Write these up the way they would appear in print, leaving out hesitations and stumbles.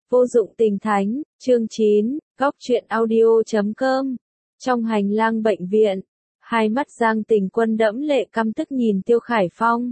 Vô dụng tình thánh, chương 9, góc truyện audio.com. Trong hành lang bệnh viện, hai mắt Giang Tình Quân đẫm lệ căm tức nhìn Tiêu Khải Phong.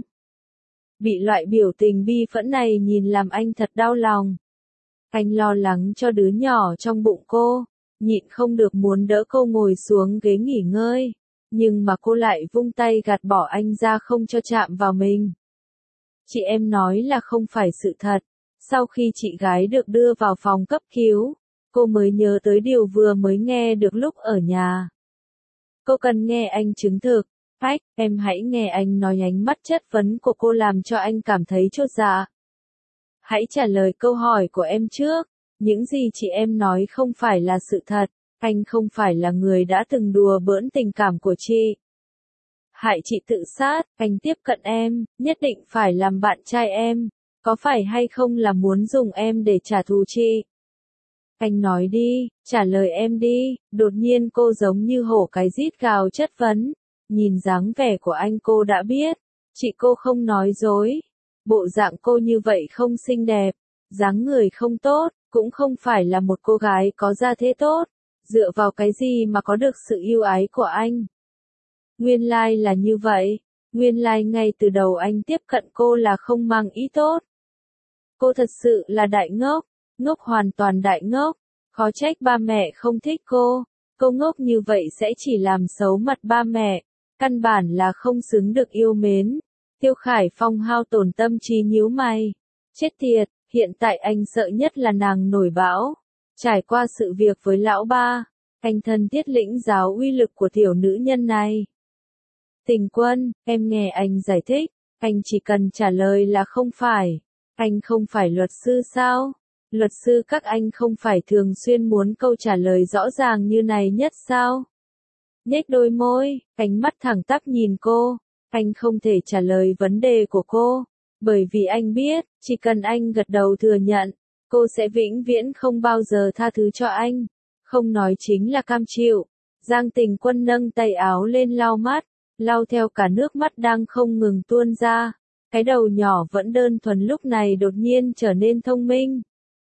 Bị loại biểu tình bi phẫn này nhìn làm anh thật đau lòng. Anh lo lắng cho đứa nhỏ trong bụng cô, nhịn không được muốn đỡ cô ngồi xuống ghế nghỉ ngơi, nhưng mà cô lại vung tay gạt bỏ anh ra không cho chạm vào mình. Chị em nói là không phải sự thật. Sau khi chị gái được đưa vào phòng cấp cứu, cô mới nhớ tới điều vừa mới nghe được lúc ở nhà. Cô cần nghe anh chứng thực. Ách, em hãy nghe anh nói. Ánh mắt chất vấn của cô làm cho anh cảm thấy chột dạ. Hãy trả lời câu hỏi của em trước. Những gì chị em nói không phải là sự thật. Anh không phải là người đã từng đùa bỡn tình cảm của chị. Hại chị tự sát, anh tiếp cận em, nhất định phải làm bạn trai em. Có phải hay không là muốn dùng em để trả thù chị? Anh nói đi, trả lời em đi. Đột nhiên cô giống như hổ cái rít gào chất vấn. Nhìn dáng vẻ của anh cô đã biết, chị cô không nói dối. Bộ dạng cô như vậy không xinh đẹp, dáng người không tốt, cũng không phải là một cô gái có gia thế tốt. Dựa vào cái gì mà có được sự yêu ái của anh? Nguyên lai là như vậy. Nguyên lai ngay từ đầu anh tiếp cận cô là không mang ý tốt. Cô thật sự là đại ngốc, ngốc hoàn toàn đại ngốc. Khó trách ba mẹ không thích cô. Cô ngốc như vậy sẽ chỉ làm xấu mặt ba mẹ. Căn bản là không xứng được yêu mến. Tiêu Khải Phong hao tổn tâm trí nhíu mày. Chết tiệt, hiện tại anh sợ nhất là nàng nổi bão. Trải qua sự việc với lão ba, anh thân thiết lĩnh giáo uy lực của tiểu nữ nhân này. Tình Quân, em nghe anh giải thích. Anh chỉ cần trả lời là không phải. Anh không phải luật sư sao? Luật sư các anh không phải thường xuyên muốn câu trả lời rõ ràng như này nhất sao? Nhếch đôi môi, ánh mắt thẳng tắp nhìn cô. Anh không thể trả lời vấn đề của cô. Bởi vì anh biết, chỉ cần anh gật đầu thừa nhận, cô sẽ vĩnh viễn không bao giờ tha thứ cho anh. Không nói chính là cam chịu. Giang Tình Quân nâng tay áo lên lau mắt, lau theo cả nước mắt đang không ngừng tuôn ra. Cái đầu nhỏ vẫn đơn thuần lúc này đột nhiên trở nên thông minh.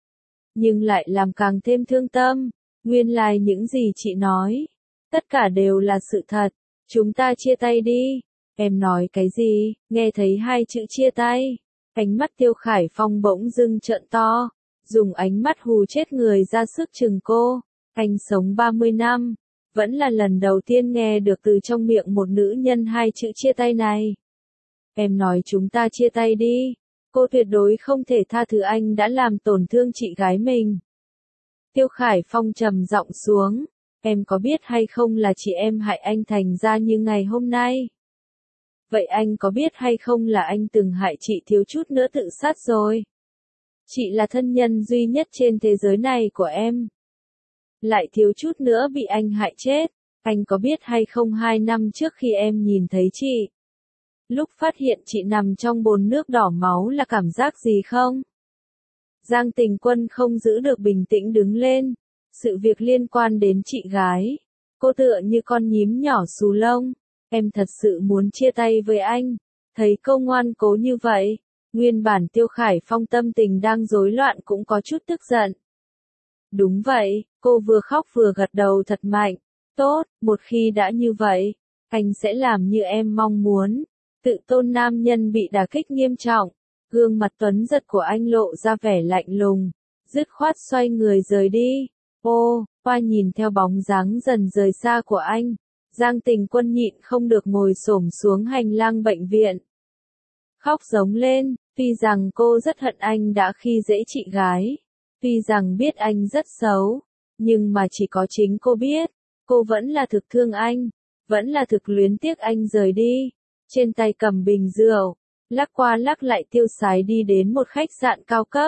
Nhưng lại làm càng thêm thương tâm. Nguyên lai những gì chị nói, tất cả đều là sự thật. Chúng ta chia tay đi. Em nói cái gì? Nghe thấy hai chữ chia tay. Ánh mắt Tiêu Khải Phong bỗng dưng trợn to. Dùng ánh mắt hù chết người ra sức chừng cô. Anh sống 30 năm. Vẫn là lần đầu tiên nghe được từ trong miệng một nữ nhân hai chữ chia tay này. Em nói chúng ta chia tay đi. Cô tuyệt đối không thể tha thứ anh đã làm tổn thương chị gái mình. Tiêu Khải Phong trầm giọng xuống. Em có biết hay không là chị em hại anh thành ra như ngày hôm nay? Vậy anh có biết hay không là anh từng hại chị thiếu chút nữa tự sát rồi? Chị là thân nhân duy nhất trên thế giới này của em. Lại thiếu chút nữa bị anh hại chết. Anh có biết hay không 2 năm trước khi em nhìn thấy chị, lúc phát hiện chị nằm trong bồn nước đỏ máu là cảm giác gì không? Giang Tình Quân không giữ được bình tĩnh đứng lên. Sự việc liên quan đến chị gái. Cô tựa như con nhím nhỏ xù lông. Em thật sự muốn chia tay với anh. Thấy cô ngoan cố như vậy, nguyên bản Tiêu Khải Phong tâm tình đang rối loạn cũng có chút tức giận. Đúng vậy, cô vừa khóc vừa gật đầu thật mạnh. Tốt, một khi đã như vậy, anh sẽ làm như em mong muốn. Tự tôn nam nhân bị đả kích nghiêm trọng. Gương mặt tuấn giật của anh lộ ra vẻ lạnh lùng. Dứt khoát xoay người rời đi. Ô, qua nhìn theo bóng dáng dần rời xa của anh. Giang Tình Quân nhịn không được ngồi xổm xuống hành lang bệnh viện. Khóc giống lên, tuy rằng cô rất hận anh đã khi dễ chị gái. Tuy rằng biết anh rất xấu, nhưng mà chỉ có chính cô biết, cô vẫn là thực thương anh, vẫn là thực luyến tiếc anh rời đi. Trên tay cầm bình rượu, lắc qua lắc lại tiêu sái đi đến một khách sạn cao cấp.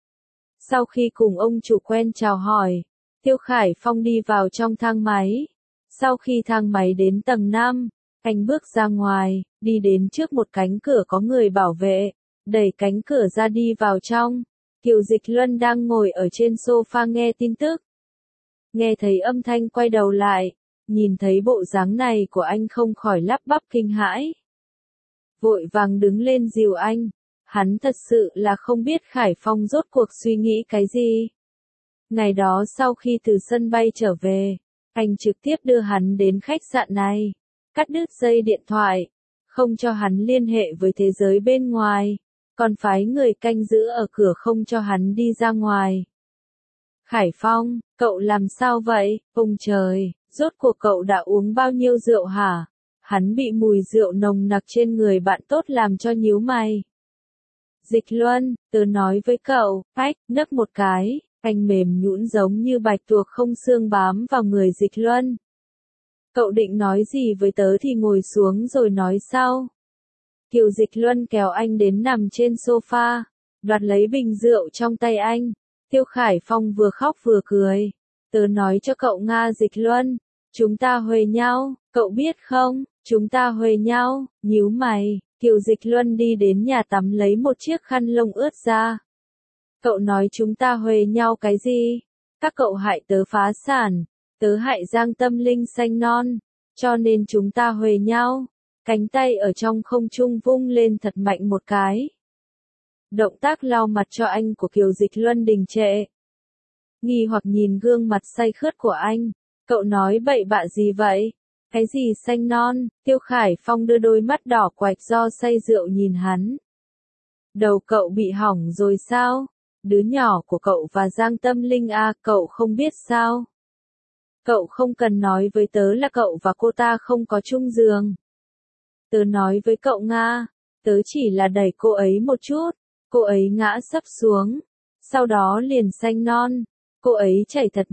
Sau khi cùng ông chủ quen chào hỏi, Tiêu Khải Phong đi vào trong thang máy. Sau khi thang máy đến tầng 5, anh bước ra ngoài, đi đến trước một cánh cửa có người bảo vệ, đẩy cánh cửa ra đi vào trong. Kiều Dịch Luân đang ngồi ở trên sofa nghe tin tức. Nghe thấy âm thanh quay đầu lại, nhìn thấy bộ dáng này của anh không khỏi lắp bắp kinh hãi. Vội vàng đứng lên dìu anh. Hắn thật sự là không biết Khải Phong rốt cuộc suy nghĩ cái gì. Ngày đó sau khi từ sân bay trở về, anh trực tiếp đưa hắn đến khách sạn này, cắt đứt dây điện thoại, không cho hắn liên hệ với thế giới bên ngoài, còn phái người canh giữ ở cửa không cho hắn đi ra ngoài. Khải Phong, cậu làm sao vậy? Ông trời, rốt cuộc cậu đã uống bao nhiêu rượu hả? Hắn bị mùi rượu nồng nặc trên người bạn tốt làm cho nhíu mày. Dịch Luân, tớ nói với cậu, ách, nấc một cái, anh mềm nhũn giống như bạch tuộc không xương bám vào người Dịch Luân. Cậu định nói gì với tớ thì ngồi xuống rồi nói sau. Kiều Dịch Luân kéo anh đến nằm trên sofa, đoạt lấy bình rượu trong tay anh. Tiêu Khải Phong vừa khóc vừa cười. Tớ nói cho cậu Nga Dịch Luân, chúng ta huề nhau, cậu biết không, chúng ta huề nhau, nhíu mày. Kiều Dịch Luân đi đến nhà tắm lấy một chiếc khăn lông ướt ra. Cậu nói chúng ta huề nhau cái gì? Các cậu hại tớ phá sản, tớ hại Giang Tâm Linh xanh non, cho nên chúng ta huề nhau. Cánh tay ở trong không trung vung lên thật mạnh một cái. Động tác lau mặt cho anh của Kiều Dịch Luân đình trệ. Nghi hoặc nhìn gương mặt say khướt của anh. Cậu nói bậy bạ gì vậy? Cái gì xanh non? Tiêu Khải Phong đưa đôi mắt đỏ quạch do say rượu nhìn hắn. Đầu cậu bị hỏng rồi sao? Đứa nhỏ của cậu và Giang Tâm Linh à, cậu không biết sao? Cậu không cần nói với tớ là cậu và cô ta không có chung giường. Tớ nói với cậu Nga, tớ chỉ là đẩy cô ấy một chút, cô ấy ngã sấp xuống, sau đó liền xanh non, cô ấy chảy thật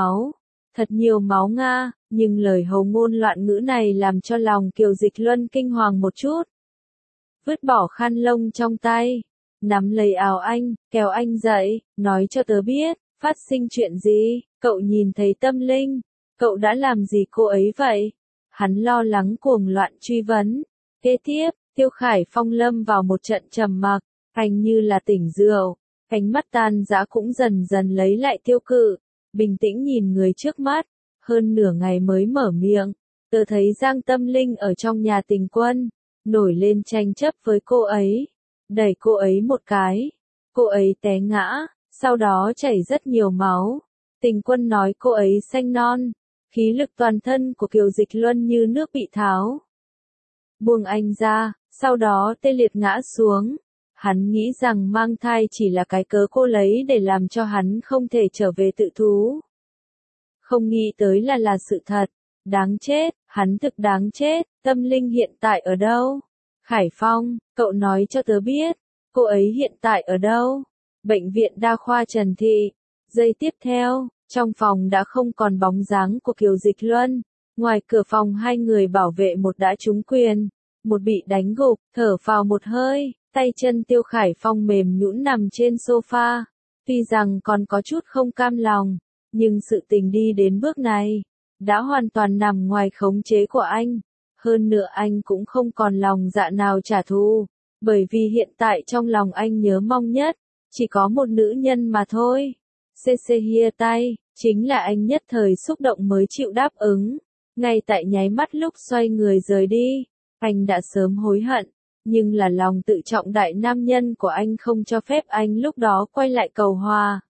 nhiều máu Nga, nhưng lời hầu ngôn loạn ngữ này làm cho lòng Kiều Dịch Luân kinh hoàng một chút. Vứt bỏ khăn lông trong tay, nắm lấy áo anh, kéo anh dậy, nói cho tớ biết, phát sinh chuyện gì, cậu nhìn thấy Tâm Linh, cậu đã làm gì cô ấy vậy? Hắn lo lắng cuồng loạn truy vấn. Kế tiếp, Tiêu Khải Phong lâm vào một trận trầm mặc, anh như là tỉnh rượu, ánh mắt tan dã cũng dần dần lấy lại tiêu cự, bình tĩnh nhìn người trước mắt, hơn nửa ngày mới mở miệng, tớ thấy Giang Tâm Linh ở trong nhà Tình Quân, nổi lên tranh chấp với cô ấy, đẩy cô ấy một cái, cô ấy té ngã, sau đó chảy rất nhiều máu, Tình Quân nói cô ấy xanh non, khí lực toàn thân của Kiều Dịch Luân như nước bị tháo. Buông anh ra, sau đó tê liệt ngã xuống. Hắn nghĩ rằng mang thai chỉ là cái cớ cô lấy để làm cho hắn không thể trở về tự thú. Không nghĩ tới là sự thật. Đáng chết, hắn thực đáng chết, Tâm Linh hiện tại ở đâu? Khải Phong, cậu nói cho tớ biết, cô ấy hiện tại ở đâu? Bệnh viện đa khoa Trần Thị. Giây tiếp theo, trong phòng đã không còn bóng dáng của Kiều Dịch Luân. Ngoài cửa phòng hai người bảo vệ một đã trúng quyền, một bị đánh gục, thở phào một hơi, tay chân Tiêu Khải Phong mềm nhũn nằm trên sofa. Tuy rằng còn có chút không cam lòng, nhưng sự tình đi đến bước này, đã hoàn toàn nằm ngoài khống chế của anh. Hơn nữa anh cũng không còn lòng dạ nào trả thù, bởi vì hiện tại trong lòng anh nhớ mong nhất, chỉ có một nữ nhân mà thôi. CC hia tay, chính là anh nhất thời xúc động mới chịu đáp ứng. Ngay tại nháy mắt lúc xoay người rời đi, anh đã sớm hối hận, nhưng là lòng tự trọng đại nam nhân của anh không cho phép anh lúc đó quay lại cầu hòa.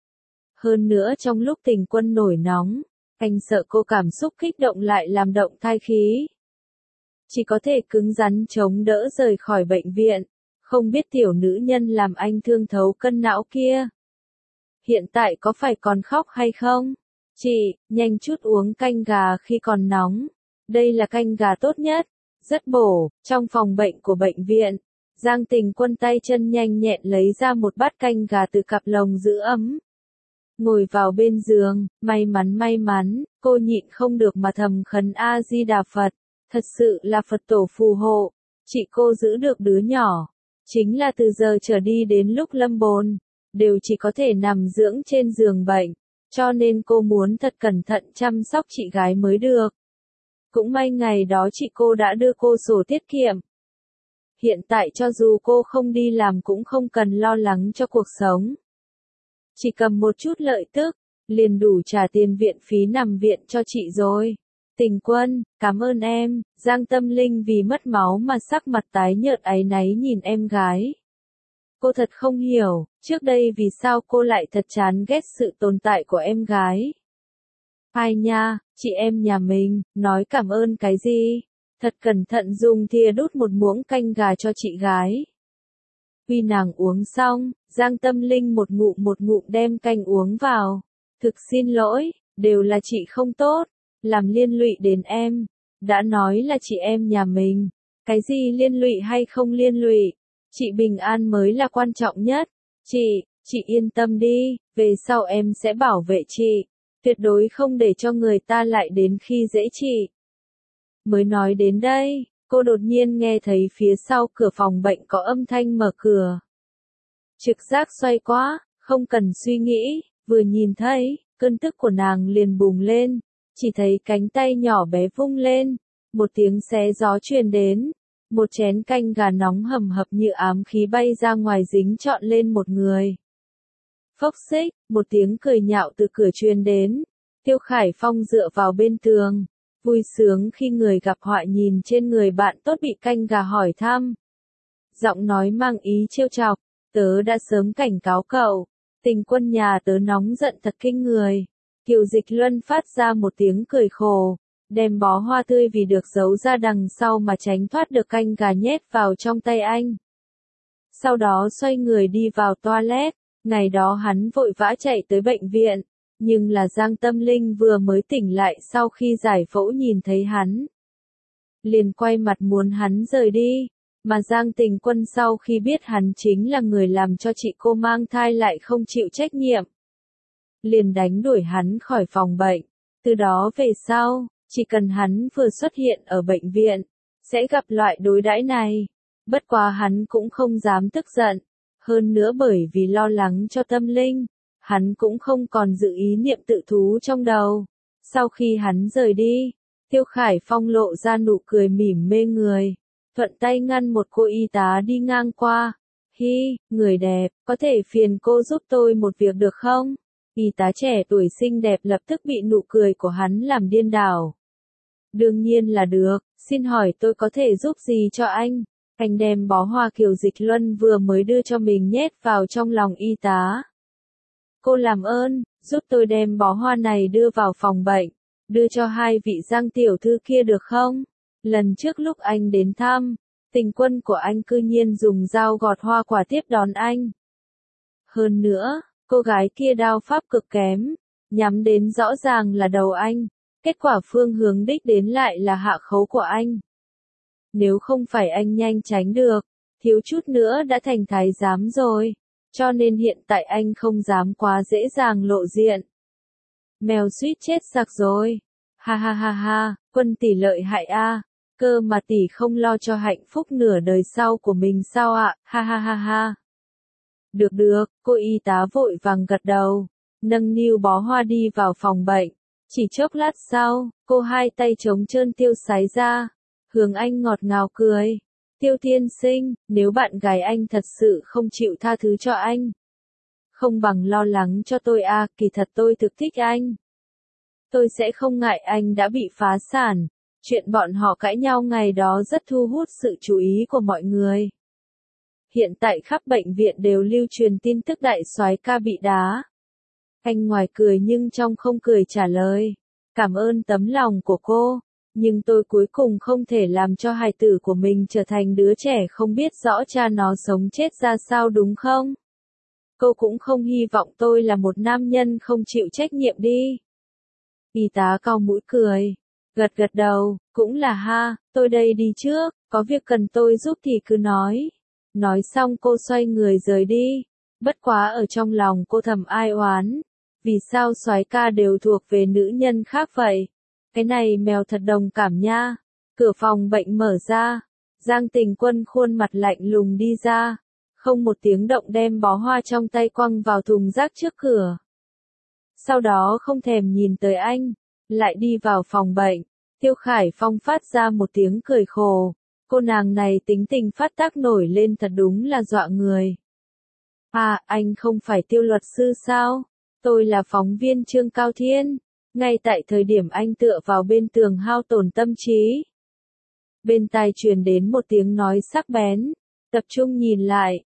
Hơn nữa trong lúc Tình Quân nổi nóng, anh sợ cô cảm xúc kích động lại làm động thai khí. Chỉ có thể cứng rắn chống đỡ rời khỏi bệnh viện, không biết tiểu nữ nhân làm anh thương thấu cân não kia. Hiện tại có phải còn khóc hay không? Chị, nhanh chút uống canh gà khi còn nóng. Đây là canh gà tốt nhất, rất bổ. Trong phòng bệnh của bệnh viện, Giang Tình Quân tay chân nhanh nhẹn lấy ra một bát canh gà từ cặp lồng giữ ấm. Ngồi vào bên giường, may mắn, cô nhịn không được mà thầm khấn A-di-đà Phật. Thật sự là Phật tổ phù hộ, chị cô giữ được đứa nhỏ. Chính là từ giờ trở đi đến lúc lâm bồn, đều chỉ có thể nằm dưỡng trên giường bệnh. Cho nên cô muốn thật cẩn thận chăm sóc chị gái mới được. Cũng may ngày đó chị cô đã đưa cô sổ tiết kiệm. Hiện tại cho dù cô không đi làm cũng không cần lo lắng cho cuộc sống. Chỉ cầm một chút lợi tức, liền đủ trả tiền viện phí nằm viện cho chị rồi. Tình Quân, cảm ơn em. Giang Tâm Linh vì mất máu mà sắc mặt tái nhợt áy náy nhìn em gái. Cô thật không hiểu, trước đây vì sao cô lại thật chán ghét sự tồn tại của em gái. Ai nha, chị em nhà mình, nói cảm ơn cái gì? Thật cẩn thận dùng thìa đút một muỗng canh gà cho chị gái. Khi nàng uống xong, Giang Tâm Linh một ngụm đem canh uống vào. Thực xin lỗi, đều là chị không tốt, làm liên lụy đến em. Đã nói là chị em nhà mình, cái gì liên lụy hay không liên lụy, chị bình an mới là quan trọng nhất. Chị yên tâm đi, về sau em sẽ bảo vệ chị, tuyệt đối không để cho người ta lại đến khi dễ chị. Mới nói đến đây, cô đột nhiên nghe thấy phía sau cửa phòng bệnh có âm thanh mở cửa. Trực giác xoay quá, không cần suy nghĩ, vừa nhìn thấy, cơn tức của nàng liền bùng lên, chỉ thấy cánh tay nhỏ bé vung lên, một tiếng xé gió truyền đến, một chén canh gà nóng hầm hập như ám khí bay ra ngoài dính trọn lên một người. Phốc xích, một tiếng cười nhạo từ cửa truyền đến, Tiêu Khải Phong dựa vào bên tường, vui sướng khi người gặp họa nhìn trên người bạn tốt bị canh gà hỏi thăm. Giọng nói mang ý trêu chọc, tớ đã sớm cảnh cáo cậu, tình quân nhà tớ nóng giận thật kinh người. Kiều Dịch Luân phát ra một tiếng cười khổ, đem bó hoa tươi vì được giấu ra đằng sau mà tránh thoát được canh gà nhét vào trong tay anh. Sau đó xoay người đi vào toilet, ngày đó hắn vội vã chạy tới bệnh viện, nhưng là Giang Tâm Linh vừa mới tỉnh lại sau khi giải phẫu nhìn thấy hắn. Liền quay mặt muốn hắn rời đi, mà Giang Tình Quân sau khi biết hắn chính là người làm cho chị cô mang thai lại không chịu trách nhiệm. Liền đánh đuổi hắn khỏi phòng bệnh, từ đó về sau, chỉ cần hắn vừa xuất hiện ở bệnh viện, sẽ gặp loại đối đãi này. Bất quá hắn cũng không dám tức giận, hơn nữa bởi vì lo lắng cho Tâm Linh, hắn cũng không còn dự ý niệm tự thú trong đầu. Sau khi hắn rời đi, Tiêu Khải Phong lộ ra nụ cười mỉm mê người, thuận tay ngăn một cô y tá đi ngang qua. Hi, người đẹp, có thể phiền cô giúp tôi một việc được không? Y tá trẻ tuổi xinh đẹp lập tức bị nụ cười của hắn làm điên đảo. Đương nhiên là được, xin hỏi tôi có thể giúp gì cho anh? Anh đem bó hoa Kiều Dịch Luân vừa mới đưa cho mình nhét vào trong lòng y tá. Cô làm ơn, giúp tôi đem bó hoa này đưa vào phòng bệnh, đưa cho hai vị Giang tiểu thư kia được không? Lần trước lúc anh đến thăm, tình quân của anh cư nhiên dùng dao gọt hoa quả tiếp đón anh. Hơn nữa, cô gái kia đao pháp cực kém, nhắm đến rõ ràng là đầu anh, kết quả phương hướng đích đến lại là hạ khấu của anh. Nếu không phải anh nhanh tránh được, thiếu chút nữa đã thành thái giám rồi, cho nên hiện tại anh không dám quá dễ dàng lộ diện. Mèo suýt chết sặc rồi. Ha ha ha ha, Quân tỷ lợi hại a, cơ mà tỷ không lo cho hạnh phúc nửa đời sau của mình sao ạ? Ha ha ha ha. Được được, cô y tá vội vàng gật đầu, nâng niu bó hoa đi vào phòng bệnh. Chỉ chốc lát sau, cô hai tay trống trơn tiêu sái ra, hướng anh ngọt ngào cười. Tiêu tiên sinh, nếu bạn gái anh thật sự không chịu tha thứ cho anh, không bằng lo lắng cho tôi à, kỳ thật tôi thực thích anh. Tôi sẽ không ngại anh đã bị phá sản, chuyện bọn họ cãi nhau ngày đó rất thu hút sự chú ý của mọi người. Hiện tại khắp bệnh viện đều lưu truyền tin tức đại soái ca bị đá. Anh ngoài cười nhưng trong không cười trả lời, cảm ơn tấm lòng của cô, nhưng tôi cuối cùng không thể làm cho hài tử của mình trở thành đứa trẻ không biết rõ cha nó sống chết ra sao đúng không? Cô cũng không hy vọng tôi là một nam nhân không chịu trách nhiệm đi. Y tá cau mũi cười, gật gật đầu, cũng là ha, tôi đây đi trước, có việc cần tôi giúp thì cứ nói. Nói xong cô xoay người rời đi, bất quá ở trong lòng cô thầm ai oán, vì sao soái ca đều thuộc về nữ nhân khác vậy? Cái này mèo thật đồng cảm nha. Cửa phòng bệnh mở ra, Giang Tình Quân khuôn mặt lạnh lùng đi ra, không một tiếng động đem bó hoa trong tay quăng vào thùng rác trước cửa. Sau đó không thèm nhìn tới anh, lại đi vào phòng bệnh. Tiêu Khải Phong phát ra một tiếng cười khổ, cô nàng này tính tình phát tác nổi lên thật đúng là dọa người. À, anh không phải Tiêu luật sư sao? Tôi là phóng viên Trương Cao Thiên. Ngay tại thời điểm anh tựa vào bên tường hao tổn tâm trí, bên tai truyền đến một tiếng nói sắc bén, tập trung nhìn lại,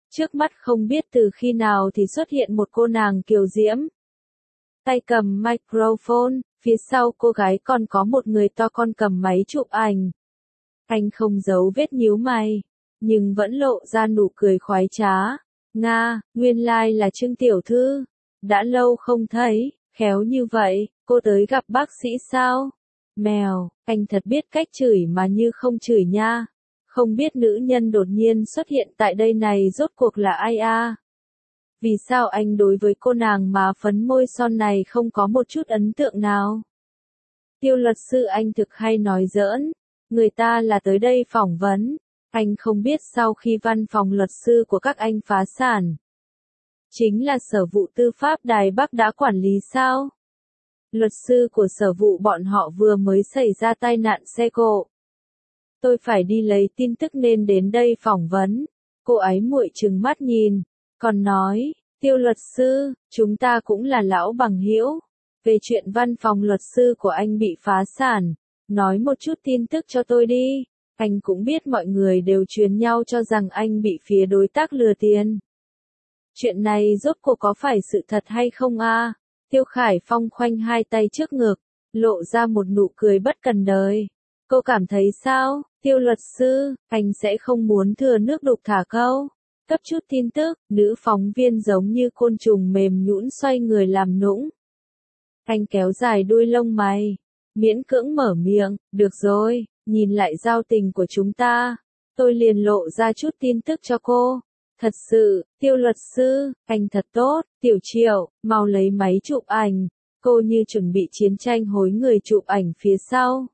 Trước mắt không biết từ khi nào thì xuất hiện một cô nàng kiều diễm. Tay cầm microphone, phía sau cô gái còn có một người to con cầm máy chụp ảnh. Anh không giấu vết nhíu mày, nhưng vẫn lộ ra nụ cười khoái trá. Nga, nguyên lai là Trương tiểu thư. Đã lâu không thấy, khéo như vậy, cô tới gặp bác sĩ sao? Mèo, anh thật biết cách chửi mà như không chửi nha. Không biết nữ nhân đột nhiên xuất hiện tại đây này rốt cuộc là ai a? Vì sao anh đối với cô nàng mà phấn môi son này không có một chút ấn tượng nào? Tiêu luật sư anh thực hay nói giỡn, người ta là tới đây phỏng vấn. Anh không biết sau khi văn phòng luật sư của các anh phá sản, chính là Sở vụ Tư pháp Đài Bắc đã quản lý sao? Luật sư của sở vụ bọn họ vừa mới xảy ra tai nạn xe cộ. Tôi phải đi lấy tin tức nên đến đây phỏng vấn. Cô ấy muội trừng mắt nhìn, còn nói, Tiêu luật sư, chúng ta cũng là lão bằng hữu. Về chuyện văn phòng luật sư của anh bị phá sản, nói một chút tin tức cho tôi đi. Anh cũng biết mọi người đều truyền nhau cho rằng anh bị phía đối tác lừa tiền. Chuyện này rốt cuộc có phải sự thật hay không a? Tiêu Khải Phong khoanh hai tay trước ngực, lộ ra một nụ cười bất cần đời. Cô cảm thấy sao, Tiêu luật sư, anh sẽ không muốn thừa nước đục thả câu. Cấp chút tin tức, nữ phóng viên giống như côn trùng mềm nhũn xoay người làm nũng. Anh kéo dài đuôi lông mày, miễn cưỡng mở miệng, được rồi, nhìn lại giao tình của chúng ta. Tôi liền lộ ra chút tin tức cho cô. Thật sự, Tiêu luật sư, anh thật tốt, Tiểu Triệu, mau lấy máy chụp ảnh. Cô như chuẩn bị chiến tranh hối người chụp ảnh phía sau.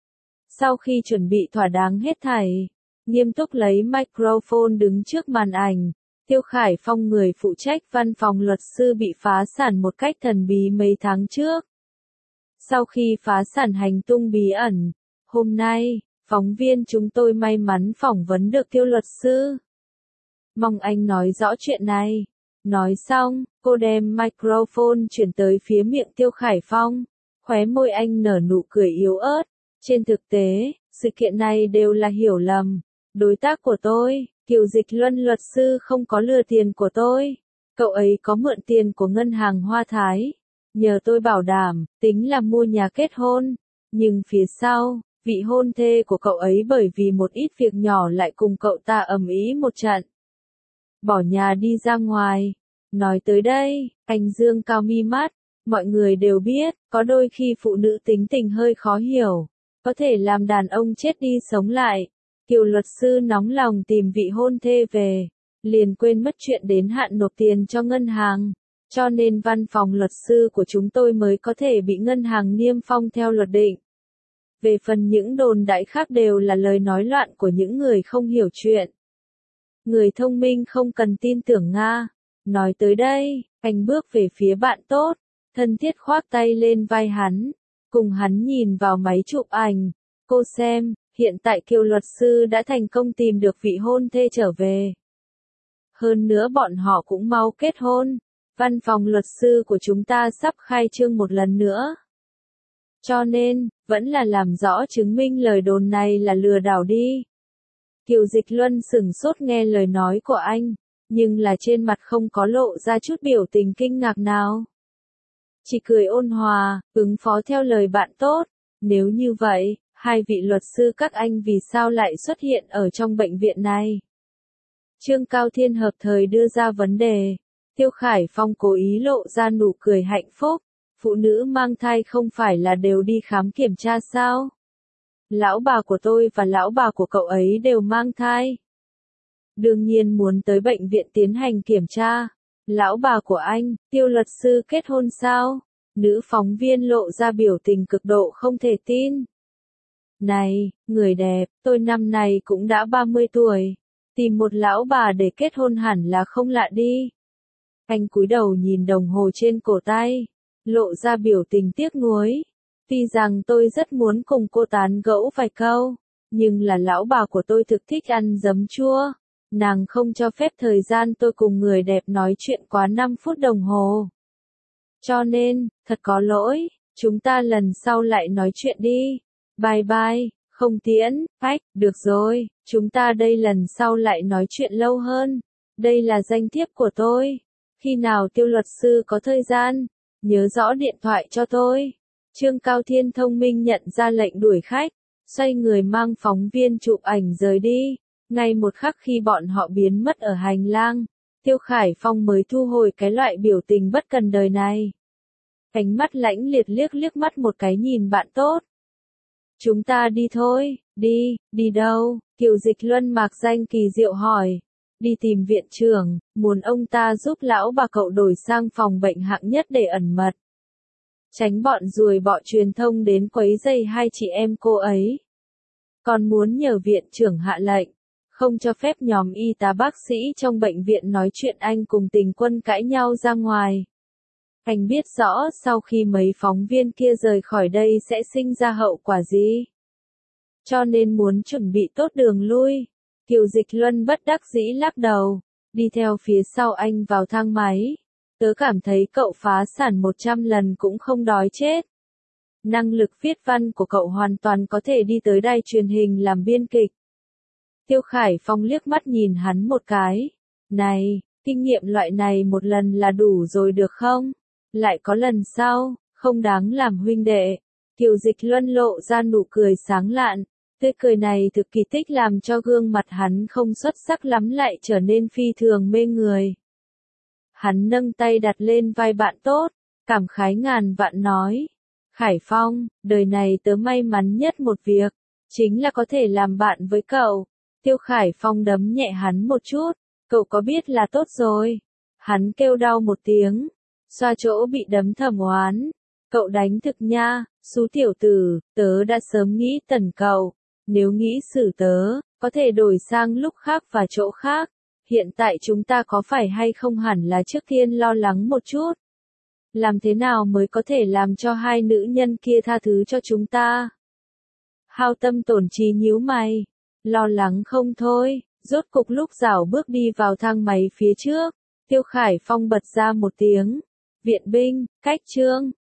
Sau khi chuẩn bị thỏa đáng hết thảy, nghiêm túc lấy microphone đứng trước màn ảnh. Tiêu Khải Phong người phụ trách văn phòng luật sư bị phá sản một cách thần bí mấy tháng trước. Sau khi phá sản hành tung bí ẩn, hôm nay, phóng viên chúng tôi may mắn phỏng vấn được Tiêu luật sư. Mong anh nói rõ chuyện này. Nói xong, cô đem microphone chuyển tới phía miệng Tiêu Khải Phong. Khóe môi anh nở nụ cười yếu ớt. Trên thực tế, sự kiện này đều là hiểu lầm. Đối tác của tôi, Kiều Dịch Luân luật sư không có lừa tiền của tôi. Cậu ấy có mượn tiền của ngân hàng Hoa Thái. Nhờ tôi bảo đảm, tính là mua nhà kết hôn. Nhưng phía sau, vị hôn thê của cậu ấy bởi vì một ít việc nhỏ lại cùng cậu ta ầm ĩ một trận. Bỏ nhà đi ra ngoài. Nói tới đây, anh dương cao mi mắt. Mọi người đều biết, có đôi khi phụ nữ tính tình hơi khó hiểu. Có thể làm đàn ông chết đi sống lại. Kiều luật sư nóng lòng tìm vị hôn thê về. Liền quên mất chuyện đến hạn nộp tiền cho ngân hàng. Cho nên văn phòng luật sư của chúng tôi mới có thể bị ngân hàng niêm phong theo luật định. Về phần những đồn đại khác đều là lời nói loạn của những người không hiểu chuyện. Người thông minh không cần tin tưởng Nga. Nói tới đây, anh bước về phía bạn tốt, thân thiết khoác tay lên vai hắn, cùng hắn nhìn vào máy chụp ảnh. Cô xem, hiện tại Kiều luật sư đã thành công tìm được vị hôn thê trở về. Hơn nữa bọn họ cũng mau kết hôn. Văn phòng luật sư của chúng ta sắp khai trương một lần nữa. Cho nên, vẫn là làm rõ chứng minh lời đồn này là lừa đảo đi. Kiều Dịch Luân sửng sốt nghe lời nói của anh, nhưng là trên mặt không có lộ ra chút biểu tình kinh ngạc nào. Chỉ cười ôn hòa, ứng phó theo lời bạn tốt. Nếu như vậy, hai vị luật sư các anh vì sao lại xuất hiện ở trong bệnh viện này? Trương Cao Thiên hợp thời đưa ra vấn đề. Tiêu Khải Phong cố ý lộ ra nụ cười hạnh phúc. Phụ nữ mang thai không phải là đều đi khám kiểm tra sao? Lão bà của tôi và lão bà của cậu ấy đều mang thai. Đương nhiên muốn tới bệnh viện tiến hành kiểm tra. Lão bà của anh, Tiêu luật sư kết hôn sao? Nữ phóng viên lộ ra biểu tình cực độ không thể tin. Này, người đẹp, tôi năm nay cũng đã 30 tuổi. Tìm một lão bà để kết hôn hẳn là không lạ đi. Anh cúi đầu nhìn đồng hồ trên cổ tay, lộ ra biểu tình tiếc nuối. Tuy rằng tôi rất muốn cùng cô tán gẫu vài câu, nhưng là lão bà của tôi thực thích ăn giấm chua. Nàng không cho phép thời gian tôi cùng người đẹp nói chuyện quá 5 phút đồng hồ. Cho nên, thật có lỗi, chúng ta lần sau lại nói chuyện đi. Bye bye, không tiễn, được rồi, chúng ta đây lần sau lại nói chuyện lâu hơn. Đây là danh thiếp của tôi. Khi nào Tiêu luật sư có thời gian, nhớ rõ điện thoại cho tôi. Trương Cao Thiên thông minh nhận ra lệnh đuổi khách, xoay người mang phóng viên chụp ảnh rời đi. Ngay một khắc khi bọn họ biến mất ở hành lang, Tiêu Khải Phong mới thu hồi cái loại biểu tình bất cần đời này. Ánh mắt lãnh liệt liếc mắt một cái nhìn bạn tốt. Chúng ta đi thôi, đi đâu? Kiều Dịch Luân mạc danh kỳ diệu hỏi. Đi tìm viện trưởng, muốn ông ta giúp lão bà cậu đổi sang phòng bệnh hạng nhất để ẩn mật. Tránh bọn ruồi bọ truyền thông đến quấy rầy hai chị em cô ấy. Còn muốn nhờ viện trưởng hạ lệnh, không cho phép nhóm y tá bác sĩ trong bệnh viện nói chuyện anh cùng Tình Quân cãi nhau ra ngoài. Anh biết rõ sau khi mấy phóng viên kia rời khỏi đây sẽ sinh ra hậu quả gì. Cho nên muốn chuẩn bị tốt đường lui. Kiều Dịch Luân bất đắc dĩ lắc đầu, đi theo phía sau anh vào thang máy. Tớ cảm thấy cậu phá sản 100 lần cũng không đói chết. Năng lực viết văn của cậu hoàn toàn có thể đi tới đài truyền hình làm biên kịch. Tiêu Khải Phong liếc mắt nhìn hắn một cái. Này, kinh nghiệm loại này một lần là đủ rồi được không? Lại có lần sau, không đáng làm huynh đệ. Kiều Dịch Luân lộ ra nụ cười sáng lạn. Tươi cười này thực kỳ tích làm cho gương mặt hắn không xuất sắc lắm lại trở nên phi thường mê người. Hắn nâng tay đặt lên vai bạn tốt, cảm khái ngàn vạn nói. Khải Phong, đời này tớ may mắn nhất một việc, chính là có thể làm bạn với cậu. Tiêu Khải Phong đấm nhẹ hắn một chút, cậu có biết là tốt rồi. Hắn kêu đau một tiếng, xoa chỗ bị đấm thầm oán. Cậu đánh thực nha, xú tiểu tử, tớ đã sớm nghĩ tẩn cậu. Nếu nghĩ xử tớ, có thể đổi sang lúc khác và chỗ khác. Hiện tại chúng ta có phải hay không hẳn là trước tiên lo lắng một chút. Làm thế nào mới có thể làm cho hai nữ nhân kia tha thứ cho chúng ta? Hao tâm tổn trí nhíu mày. Lo lắng không thôi, rốt cục lúc rảo bước đi vào thang máy phía trước. Tiêu Khải Phong bật ra một tiếng. Viện binh, cách Trương